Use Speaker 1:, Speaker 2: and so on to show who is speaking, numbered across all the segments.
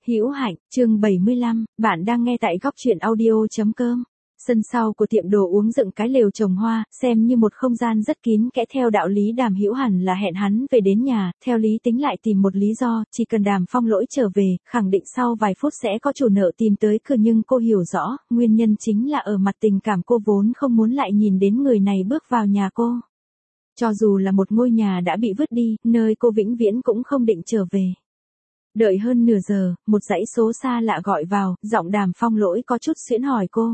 Speaker 1: Hữu Hạnh, chương 75, bạn đang nghe tại góc truyện audio.com. Sân sau của tiệm đồ uống dựng cái lều trồng hoa, xem như một không gian rất kín kẽ. Theo đạo lý Đàm Hữu hẳn là hẹn hắn về đến nhà, theo lý tính lại tìm một lý do, chỉ cần Đàm Phong Lỗi trở về, khẳng định sau vài phút sẽ có chủ nợ tìm tới cửa, nhưng cô hiểu rõ, nguyên nhân chính là ở mặt tình cảm, cô vốn không muốn lại nhìn đến người này bước vào nhà cô. Cho dù là một ngôi nhà đã bị vứt đi, nơi cô vĩnh viễn cũng không định trở về. Đợi hơn nửa giờ, một dãy số xa lạ gọi vào, giọng Đàm Phong Lỗi có chút xuyễn hỏi cô.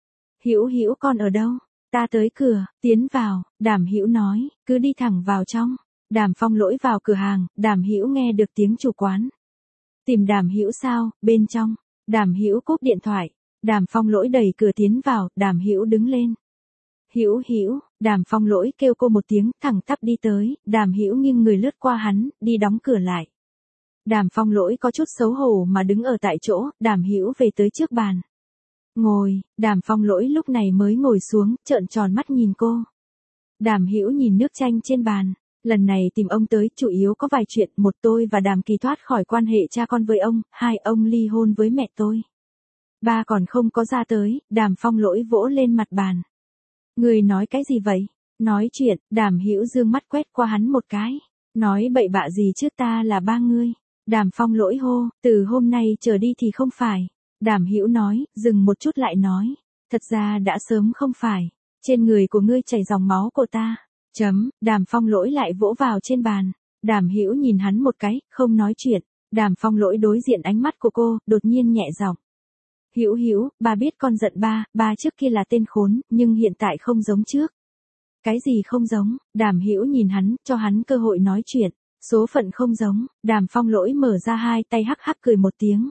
Speaker 1: Hữu Hữu, con ở đâu? Ta tới cửa, tiến vào, Đàm Hữu nói, cứ đi thẳng vào trong. Đàm Phong Lỗi vào cửa hàng, Đàm Hữu nghe được tiếng chủ quán. Tìm Đàm Hữu sao? Bên trong. Đàm Hữu cúp điện thoại. Đàm Phong Lỗi đẩy cửa tiến vào, Đàm Hữu đứng lên. Hữu Hữu, Đàm Phong Lỗi kêu cô một tiếng, thẳng tắp đi tới, Đàm Hữu nghiêng người lướt qua hắn, đi đóng cửa lại. Đàm Phong Lỗi có chút xấu hổ mà đứng ở tại chỗ, Đàm Hữu về tới trước bàn. Ngồi, Đàm Phong Lỗi lúc này mới ngồi xuống, trợn tròn mắt nhìn cô. Đàm Hữu nhìn nước chanh trên bàn, lần này tìm ông tới chủ yếu có vài chuyện, một, tôi và Đàm Kỳ thoát khỏi quan hệ cha con với ông, hai, ông ly hôn với mẹ tôi. Ba, còn không có ra tới. Đàm Phong Lỗi vỗ lên mặt bàn. Người nói cái gì vậy? Nói chuyện. Đàm Hữu dương mắt quét qua hắn một cái. Nói bậy bạ gì chứ, ta là ba ngươi. Đàm Phong Lỗi hô, từ hôm nay trở đi thì không phải. Đàm Hữu nói, dừng một chút lại nói, thật ra đã sớm không phải. Trên người của ngươi chảy dòng máu của ta. Đàm Phong Lỗi lại vỗ vào trên bàn. Đàm Hữu nhìn hắn một cái, không nói chuyện. Đàm Phong Lỗi đối diện ánh mắt của cô, đột nhiên nhẹ giọng. Hữu Hữu, ba biết con giận ba, ba trước kia là tên khốn, nhưng hiện tại không giống trước. Cái gì không giống? Đàm Hữu nhìn hắn, cho hắn cơ hội nói chuyện. Số phận không giống. Đàm Phong Lỗi mở ra hai tay hắc hắc cười một tiếng.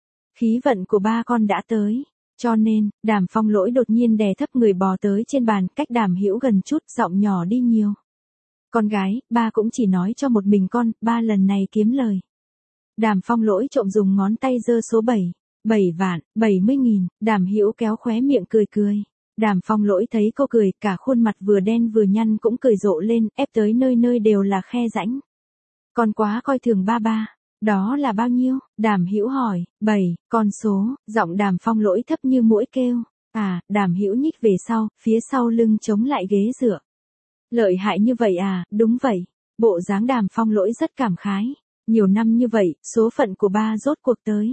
Speaker 1: Khí vận của ba con đã tới. Cho nên, Đàm Phong Lỗi đột nhiên đè thấp người bò tới trên bàn, cách Đàm Hữu gần chút, giọng nhỏ đi nhiều. Con gái, ba cũng chỉ nói cho một mình con, ba lần này kiếm lời. Đàm Phong Lỗi trộm dùng ngón tay giơ số 7. 7 vạn, 70.000, Đàm Hữu kéo khóe miệng cười cười. Đàm Phong Lỗi thấy cô cười, cả khuôn mặt vừa đen vừa nhăn cũng cười rộ lên, ép tới nơi nơi đều là khe rãnh. Con quá coi thường ba ba. Đó là bao nhiêu? Đàm Hữu hỏi. 7, con số. Giọng Đàm Phong Lỗi thấp như muỗi kêu. À, Đàm Hữu nhích về sau, phía sau lưng chống lại ghế dựa. Lợi hại như vậy à? Đúng vậy. Bộ dáng Đàm Phong Lỗi rất cảm khái. Nhiều năm như vậy, số phận của ba rốt cuộc tới.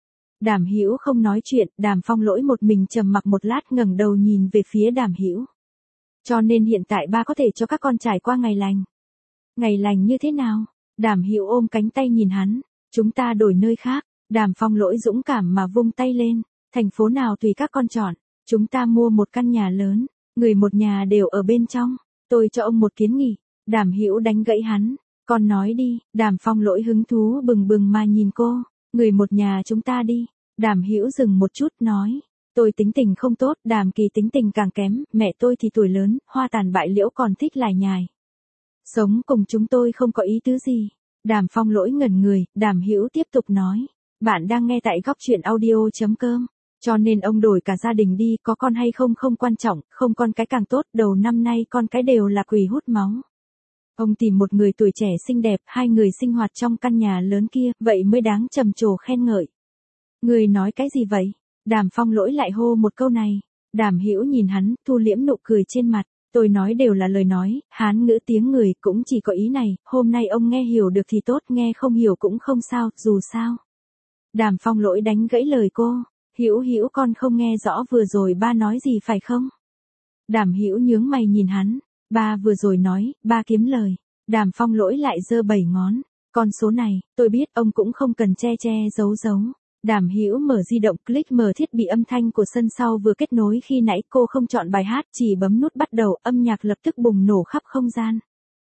Speaker 1: Đàm Hữu không nói chuyện, Đàm Phong Lỗi một mình trầm mặc một lát, ngẩng đầu nhìn về phía Đàm Hữu. Cho nên hiện tại ba có thể cho các con trải qua ngày lành. Ngày lành như thế nào? Đàm Hữu ôm cánh tay nhìn hắn. Chúng ta đổi nơi khác. Đàm Phong Lỗi dũng cảm mà vung tay lên. Thành phố nào tùy các con chọn. Chúng ta mua một căn nhà lớn. Người một nhà đều ở bên trong. Tôi cho ông một kiến nghị. Đàm Hữu đánh gãy hắn. Con nói đi. Đàm Phong Lỗi hứng thú bừng bừng mà nhìn cô. Người một nhà chúng ta đi. Đàm Hữu dừng một chút nói. Tôi tính tình không tốt, Đàm Kỳ tính tình càng kém, mẹ tôi thì tuổi lớn, hoa tàn bại liễu, còn thích lải nhải. Sống cùng chúng tôi không có ý tứ gì. Đàm Phong Lỗi ngẩn người, Đàm Hữu tiếp tục nói. Bạn đang nghe tại góc truyện audio.com. Cho nên ông đổi cả gia đình đi, có con hay không không quan trọng, không con cái càng tốt, đầu năm nay con cái đều là quỷ hút máu. Ông tìm một người tuổi trẻ xinh đẹp, hai người sinh hoạt trong căn nhà lớn kia, vậy mới đáng trầm trồ khen ngợi. Người nói cái gì vậy? Đàm Phong Lỗi lại hô một câu này. Đàm Hữu nhìn hắn, thu liễm nụ cười trên mặt. Tôi nói đều là lời nói, Hán ngữ tiếng người, cũng chỉ có ý này, hôm nay ông nghe hiểu được thì tốt, nghe không hiểu cũng không sao, dù sao. Đàm Phong Lỗi đánh gãy lời cô. Hữu Hữu, con không nghe rõ vừa rồi ba nói gì phải không? Đàm Hữu nhướng mày nhìn hắn. Ba vừa rồi nói, ba kiếm lời. Đàm Phong Lỗi lại giơ 7 ngón. Con số này, tôi biết ông cũng không cần che che giấu giấu. Đàm Hữu mở di động, click mở thiết bị âm thanh của sân sau vừa kết nối, khi nãy cô không chọn bài hát, chỉ bấm nút bắt đầu, âm nhạc lập tức bùng nổ khắp không gian.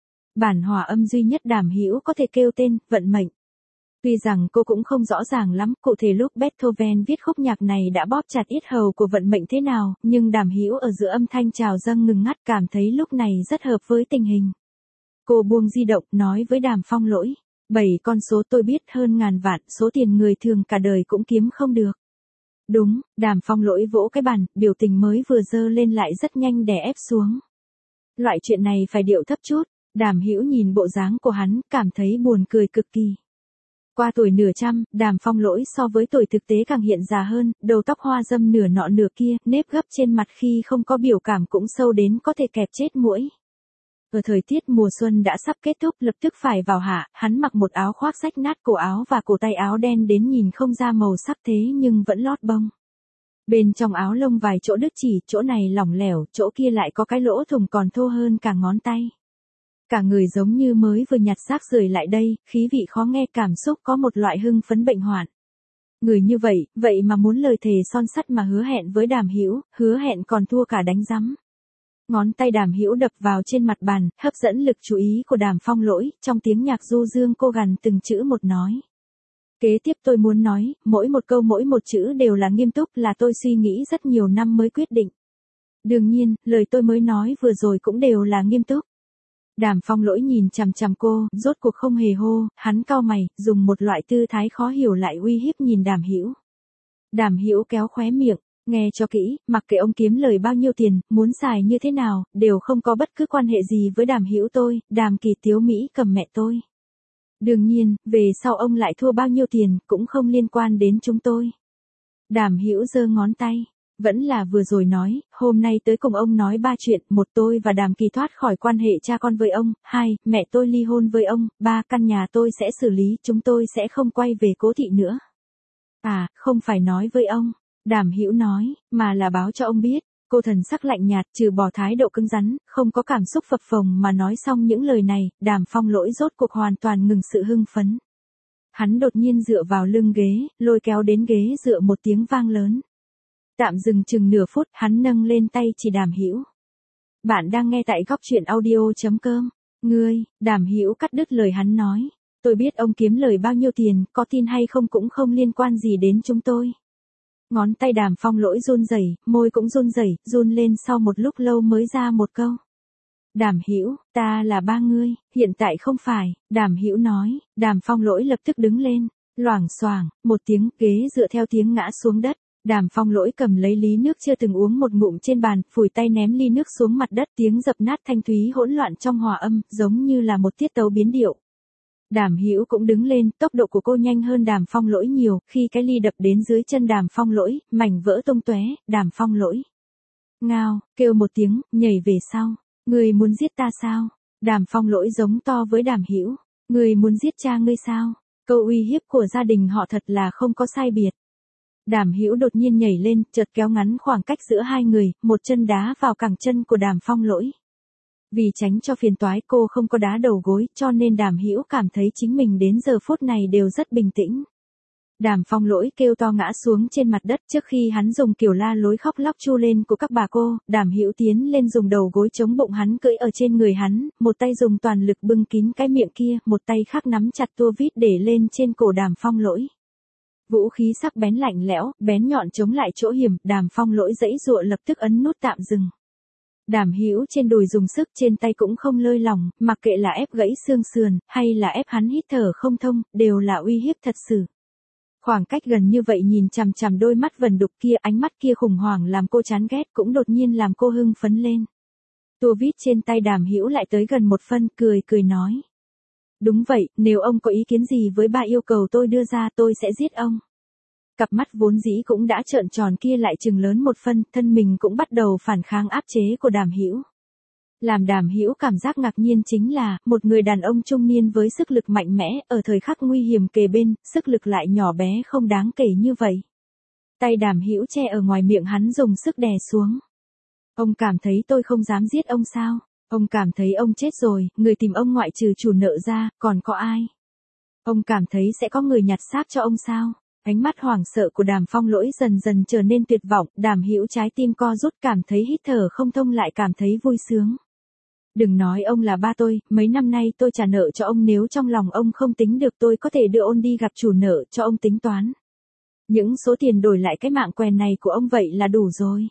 Speaker 1: Bản hòa âm duy nhất Đàm Hữu có thể kêu tên, Vận Mệnh. Tuy rằng cô cũng không rõ ràng lắm, cụ thể lúc Beethoven viết khúc nhạc này đã bóp chặt yết hầu của Vận Mệnh thế nào, nhưng Đàm Hữu ở giữa âm thanh trào dâng ngừng ngắt, cảm thấy lúc này rất hợp với tình hình. Cô buông di động, nói với Đàm Phong Lỗi. 7 con số tôi biết, hơn ngàn vạn, số tiền người thường cả đời cũng kiếm không được. Đúng, Đàm Phong Lỗi vỗ cái bàn, biểu tình mới vừa dơ lên lại rất nhanh đè ép xuống. Loại chuyện này phải điệu thấp chút. Đàm Hữu nhìn bộ dáng của hắn, cảm thấy buồn cười cực kỳ. Qua tuổi nửa trăm, Đàm Phong Lỗi so với tuổi thực tế càng hiện già hơn, đầu tóc hoa râm nửa nọ nửa kia, nếp gấp trên mặt khi không có biểu cảm cũng sâu đến có thể kẹp chết muỗi. Ở thời tiết mùa xuân đã sắp kết thúc lập tức phải vào hạ, hắn mặc một áo khoác rách nát cổ áo và cổ tay áo đen đến nhìn không ra màu sắc thế nhưng vẫn lót bông. Bên trong áo lông vài chỗ đứt chỉ, chỗ này lỏng lẻo, chỗ kia lại có cái lỗ thủng còn thô hơn cả ngón tay. Cả người giống như mới vừa nhặt xác rời lại đây, khí vị khó nghe, cảm xúc có một loại hưng phấn bệnh hoạn. Người như vậy, vậy mà muốn lời thề son sắt mà hứa hẹn với Đàm Hữu, hứa hẹn còn thua cả đánh rắm. Ngón tay Đàm Hữu đập vào trên mặt bàn, hấp dẫn lực chú ý của Đàm Phong Lỗi, trong tiếng nhạc du dương cô gằn từng chữ một nói. Kế tiếp tôi muốn nói, mỗi một câu mỗi một chữ đều là nghiêm túc, là tôi suy nghĩ rất nhiều năm mới quyết định. Đương nhiên, lời tôi mới nói vừa rồi cũng đều là nghiêm túc. Đàm Phong Lỗi nhìn chằm chằm cô, rốt cuộc không hề hô, hắn cau mày, dùng một loại tư thái khó hiểu lại uy hiếp nhìn Đàm Hữu. Đàm Hữu kéo khóe miệng, nghe cho kỹ, mặc kệ ông kiếm lời bao nhiêu tiền, muốn xài như thế nào, đều không có bất cứ quan hệ gì với Đàm Hữu tôi, Đàm Kỳ Tiếu Mỹ cầm mẹ tôi. Đương nhiên, về sau ông lại thua bao nhiêu tiền, cũng không liên quan đến chúng tôi. Đàm Hữu giơ ngón tay. Vẫn là vừa rồi nói, hôm nay tới cùng ông nói 3 chuyện, 1 tôi và Đàm Kỳ thoát khỏi quan hệ cha con với ông, 2, mẹ tôi ly hôn với ông, 3 căn nhà tôi sẽ xử lý, chúng tôi sẽ không quay về Cố Thị nữa. À, không phải nói với ông, Đàm Hữu nói, mà là báo cho ông biết. Cô thần sắc lạnh nhạt, trừ bỏ thái độ cứng rắn, không có cảm xúc phập phồng mà nói xong những lời này, Đàm Phong Lỗi rốt cuộc hoàn toàn ngừng sự hưng phấn. Hắn đột nhiên dựa vào lưng ghế, lôi kéo đến ghế dựa một tiếng vang lớn. Tạm dừng chừng nửa phút, hắn nâng lên tay chỉ Đàm Hữu. Bạn đang nghe tại góc truyện audio.com. Ngươi, Đàm Hữu cắt đứt lời hắn nói. Tôi biết ông kiếm lời bao nhiêu tiền, có tin hay không cũng không liên quan gì đến chúng tôi. Ngón tay Đàm Phong Lỗi run rẩy, môi cũng run rẩy, run lên sau một lúc lâu mới ra một câu. Đàm Hữu, ta là ba ngươi, hiện tại không phải, Đàm Hữu nói. Đàm Phong Lỗi lập tức đứng lên, loảng xoảng, một tiếng, ghế dựa theo tiếng ngã xuống đất. Đàm Phong Lỗi cầm lấy ly nước chưa từng uống một ngụm trên bàn, phủi tay ném ly nước xuống mặt đất, tiếng dập nát thanh thúy hỗn loạn trong hòa âm, giống như là một tiết tấu biến điệu. Đàm Hữu cũng đứng lên, tốc độ của cô nhanh hơn Đàm Phong Lỗi nhiều, khi cái ly đập đến dưới chân Đàm Phong Lỗi, mảnh vỡ tung tóe, Đàm Phong Lỗi ngao, kêu một tiếng, nhảy về sau. Ngươi muốn giết ta sao? Đàm Phong Lỗi giống to với Đàm Hữu. Ngươi muốn giết cha ngươi sao? Câu uy hiếp của gia đình họ thật là không có sai biệt. Đàm Hữu đột nhiên nhảy lên, chợt kéo ngắn khoảng cách giữa hai người, một chân đá vào cẳng chân của Đàm Phong Lỗi. Vì tránh cho phiền toái cô không có đá đầu gối, cho nên Đàm Hữu cảm thấy chính mình đến giờ phút này đều rất bình tĩnh. Đàm Phong Lỗi kêu to ngã xuống trên mặt đất, trước khi hắn dùng kiểu la lối khóc lóc chu lên của các bà cô, Đàm Hữu tiến lên dùng đầu gối chống bụng hắn cưỡi ở trên người hắn, một tay dùng toàn lực bưng kín cái miệng kia, một tay khác nắm chặt tua vít để lên trên cổ Đàm Phong Lỗi. Vũ khí sắc bén lạnh lẽo, bén nhọn chống lại chỗ hiểm, Đàm Phong Lỗi giãy giụa lập tức ấn nút tạm dừng. Đàm Hữu trên đùi dùng sức, trên tay cũng không lơi lỏng, mặc kệ là ép gãy xương sườn, hay là ép hắn hít thở không thông, đều là uy hiếp thật sự. Khoảng cách gần như vậy nhìn chằm chằm đôi mắt vần đục kia, ánh mắt kia khủng hoảng làm cô chán ghét, cũng đột nhiên làm cô hưng phấn lên. Tua vít trên tay Đàm Hữu lại tới gần một phân, cười cười nói. Đúng vậy, nếu ông có ý kiến gì với ba yêu cầu tôi đưa ra, tôi sẽ giết ông. Cặp mắt vốn dĩ cũng đã trợn tròn kia lại trừng lớn một phân, thân mình cũng bắt đầu phản kháng áp chế của Đàm Hữu. Làm Đàm Hữu cảm giác ngạc nhiên chính là, một người đàn ông trung niên với sức lực mạnh mẽ, ở thời khắc nguy hiểm kề bên, sức lực lại nhỏ bé không đáng kể như vậy. Tay Đàm Hữu che ở ngoài miệng hắn dùng sức đè xuống. Ông cảm thấy tôi không dám giết ông sao? Ông cảm thấy ông chết rồi, người tìm ông ngoại trừ chủ nợ ra, còn có ai? Ông cảm thấy sẽ có người nhặt xác cho ông sao? Ánh mắt hoảng sợ của Đàm Phong Lỗi dần dần trở nên tuyệt vọng, Đàm Hữu trái tim co rút, cảm thấy hít thở không thông lại cảm thấy vui sướng. Đừng nói ông là ba tôi, mấy năm nay tôi trả nợ cho ông, nếu trong lòng ông không tính được tôi có thể đưa ôn đi gặp chủ nợ cho ông tính toán. Những số tiền đổi lại cái mạng quèn này của ông vậy là đủ rồi.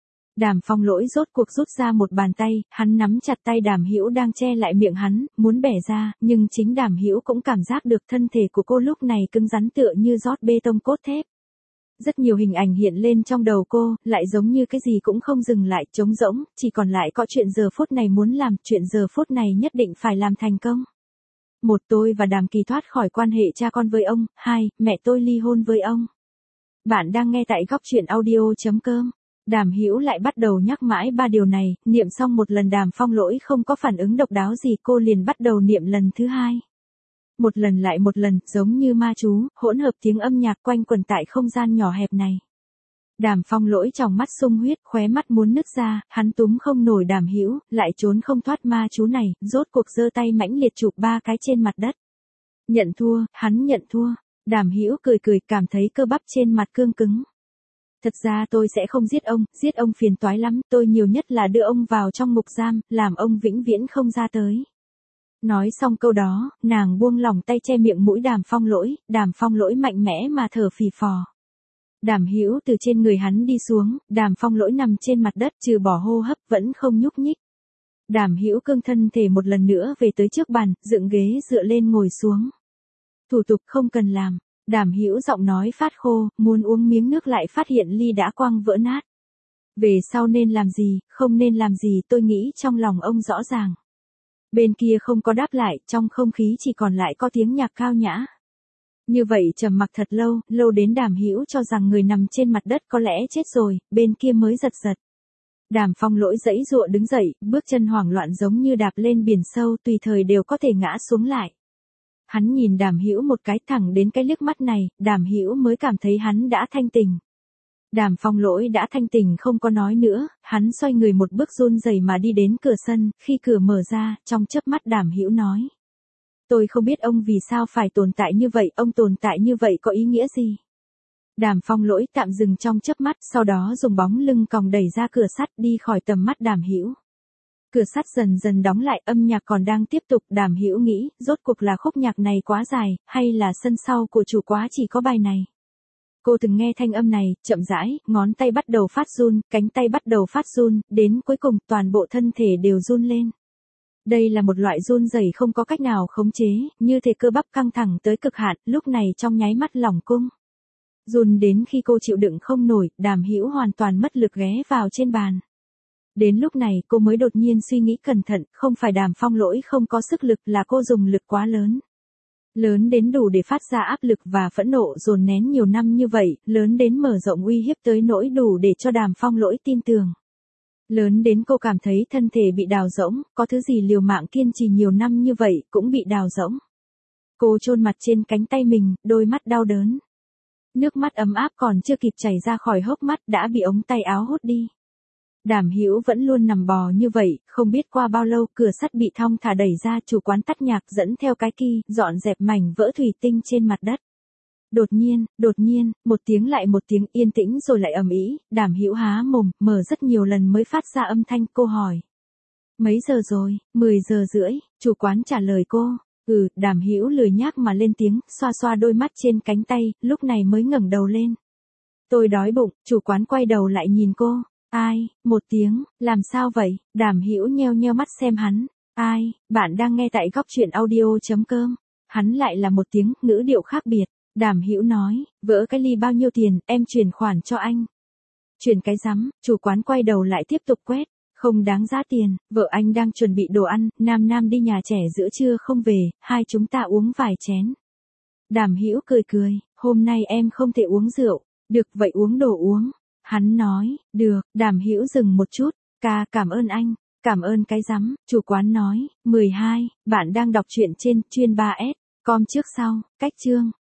Speaker 1: Đàm Phong Lỗi rốt cuộc rút ra một bàn tay, hắn nắm chặt tay Đàm Hữu đang che lại miệng hắn, muốn bẻ ra, nhưng chính Đàm Hữu cũng cảm giác được thân thể của cô lúc này cứng rắn tựa như rót bê tông cốt thép. Rất nhiều hình ảnh hiện lên trong đầu cô, lại giống như cái gì cũng không dừng lại, trống rỗng, chỉ còn lại có chuyện giờ phút này muốn làm, chuyện giờ phút này nhất định phải làm thành công. 1. Tôi và Đàm Kỳ thoát khỏi quan hệ cha con với ông. 2. Mẹ tôi ly hôn với ông. Bạn đang nghe tại góc truyện audio.com. Đàm Hữu lại bắt đầu nhắc mãi ba điều này, niệm xong một lần Đàm Phong Lỗi không có phản ứng độc đáo gì, cô liền bắt đầu niệm lần thứ hai. Một lần lại một lần, giống như ma chú, hỗn hợp tiếng âm nhạc quanh quẩn tại không gian nhỏ hẹp này. Đàm Phong Lỗi trong mắt sung huyết, khóe mắt muốn nứt ra, hắn túm không nổi Đàm Hữu, lại trốn không thoát ma chú này, rốt cuộc giơ tay mãnh liệt chụp ba cái trên mặt đất. Nhận thua, hắn nhận thua. Đàm Hữu cười cười, cảm thấy cơ bắp trên mặt cương cứng. Thật ra tôi sẽ không giết ông phiền toái lắm, tôi nhiều nhất là đưa ông vào trong ngục giam, làm ông vĩnh viễn không ra tới. Nói xong câu đó, nàng buông lỏng tay che miệng mũi Đàm Phong Lỗi mạnh mẽ mà thở phì phò. Đàm Hữu từ trên người hắn đi xuống, Đàm Phong Lỗi nằm trên mặt đất trừ bỏ hô hấp vẫn không nhúc nhích. Đàm Hữu cương thân thể một lần nữa về tới trước bàn, dựng ghế dựa lên ngồi xuống. Thủ tục không cần làm. Đàm Hữu giọng nói phát khô, muốn uống miếng nước lại phát hiện ly đã quăng vỡ nát. Về sau nên làm gì, không nên làm gì tôi nghĩ trong lòng ông rõ ràng. Bên kia không có đáp lại, trong không khí chỉ còn lại có tiếng nhạc cao nhã. Như vậy trầm mặc thật lâu, lâu đến Đàm Hữu cho rằng người nằm trên mặt đất có lẽ chết rồi, bên kia mới giật giật. Đàm Phong Lỗi giãy giụa đứng dậy, bước chân hoảng loạn giống như đạp lên biển sâu, tùy thời đều có thể ngã xuống lại. Hắn nhìn Đàm Hữu một cái, thẳng đến cái liếc mắt này, Đàm Hữu mới cảm thấy hắn đã thanh tỉnh. Đàm Phong Lỗi đã thanh tỉnh không có nói nữa, hắn xoay người một bước run rẩy mà đi đến cửa sân, khi cửa mở ra, trong chớp mắt Đàm Hữu nói. Tôi không biết ông vì sao phải tồn tại như vậy, ông tồn tại như vậy có ý nghĩa gì? Đàm Phong Lỗi tạm dừng trong chớp mắt, sau đó dùng bóng lưng còng đẩy ra cửa sắt đi khỏi tầm mắt Đàm Hữu. Cửa sắt dần dần đóng lại, âm nhạc còn đang tiếp tục, Đàm Hữu nghĩ, rốt cuộc là khúc nhạc này quá dài, hay là sân sau của chủ quá chỉ có bài này. Cô từng nghe thanh âm này, chậm rãi, ngón tay bắt đầu phát run, cánh tay bắt đầu phát run, đến cuối cùng toàn bộ thân thể đều run lên. Đây là một loại run rẩy không có cách nào khống chế, như thể cơ bắp căng thẳng tới cực hạn, lúc này trong nháy mắt lỏng cung. Run đến khi cô chịu đựng không nổi, Đàm Hữu hoàn toàn mất lực ghé vào trên bàn. Đến lúc này cô mới đột nhiên suy nghĩ cẩn thận, không phải Đàm Phong Lỗi không có sức lực, là cô dùng lực quá lớn. Lớn đến đủ để phát ra áp lực và phẫn nộ dồn nén nhiều năm như vậy, lớn đến mở rộng uy hiếp tới nỗi đủ để cho Đàm Phong Lỗi tin tưởng. Lớn đến cô cảm thấy thân thể bị đào rỗng, có thứ gì liều mạng kiên trì nhiều năm như vậy cũng bị đào rỗng. Cô chôn mặt trên cánh tay mình, đôi mắt đau đớn. Nước mắt ấm áp còn chưa kịp chảy ra khỏi hốc mắt đã bị ống tay áo hút đi. Đàm Hữu vẫn luôn nằm bò như vậy, không biết qua bao lâu cửa sắt bị thong thả đẩy ra, chủ quán tắt nhạc dẫn theo cái ki, dọn dẹp mảnh vỡ thủy tinh trên mặt đất. Đột nhiên, một tiếng lại một tiếng, yên tĩnh rồi lại ầm ĩ, Đàm Hữu há mồm, mở rất nhiều lần mới phát ra âm thanh, cô hỏi. Mấy giờ rồi? 10 giờ rưỡi, chủ quán trả lời cô. Đàm Hữu lười nhác mà lên tiếng, xoa xoa đôi mắt trên cánh tay, lúc này mới ngẩng đầu lên. Tôi đói bụng, chủ quán quay đầu lại nhìn cô. Ai? Một tiếng, làm sao vậy? Đàm Hữu nheo nheo mắt xem hắn. Ai? Bạn đang nghe tại góc truyện audio.com. Hắn lại là một tiếng, ngữ điệu khác biệt. Đàm Hữu nói, vỡ cái ly bao nhiêu tiền, em chuyển khoản cho anh. Chuyển cái rắm, chủ quán quay đầu lại tiếp tục quét. Không đáng giá tiền, vợ anh đang chuẩn bị đồ ăn, Nam đi nhà trẻ giữa trưa không về, hai chúng ta uống vài chén. Đàm Hữu cười cười, hôm nay em không thể uống rượu. Được vậy uống đồ uống. Hắn nói, được, Đàm Hữu dừng một chút, cảm ơn anh, cảm ơn cái rắm, chủ quán nói, 12, bạn đang đọc truyện trên, chuyên 3S, com trước sau, cách chương.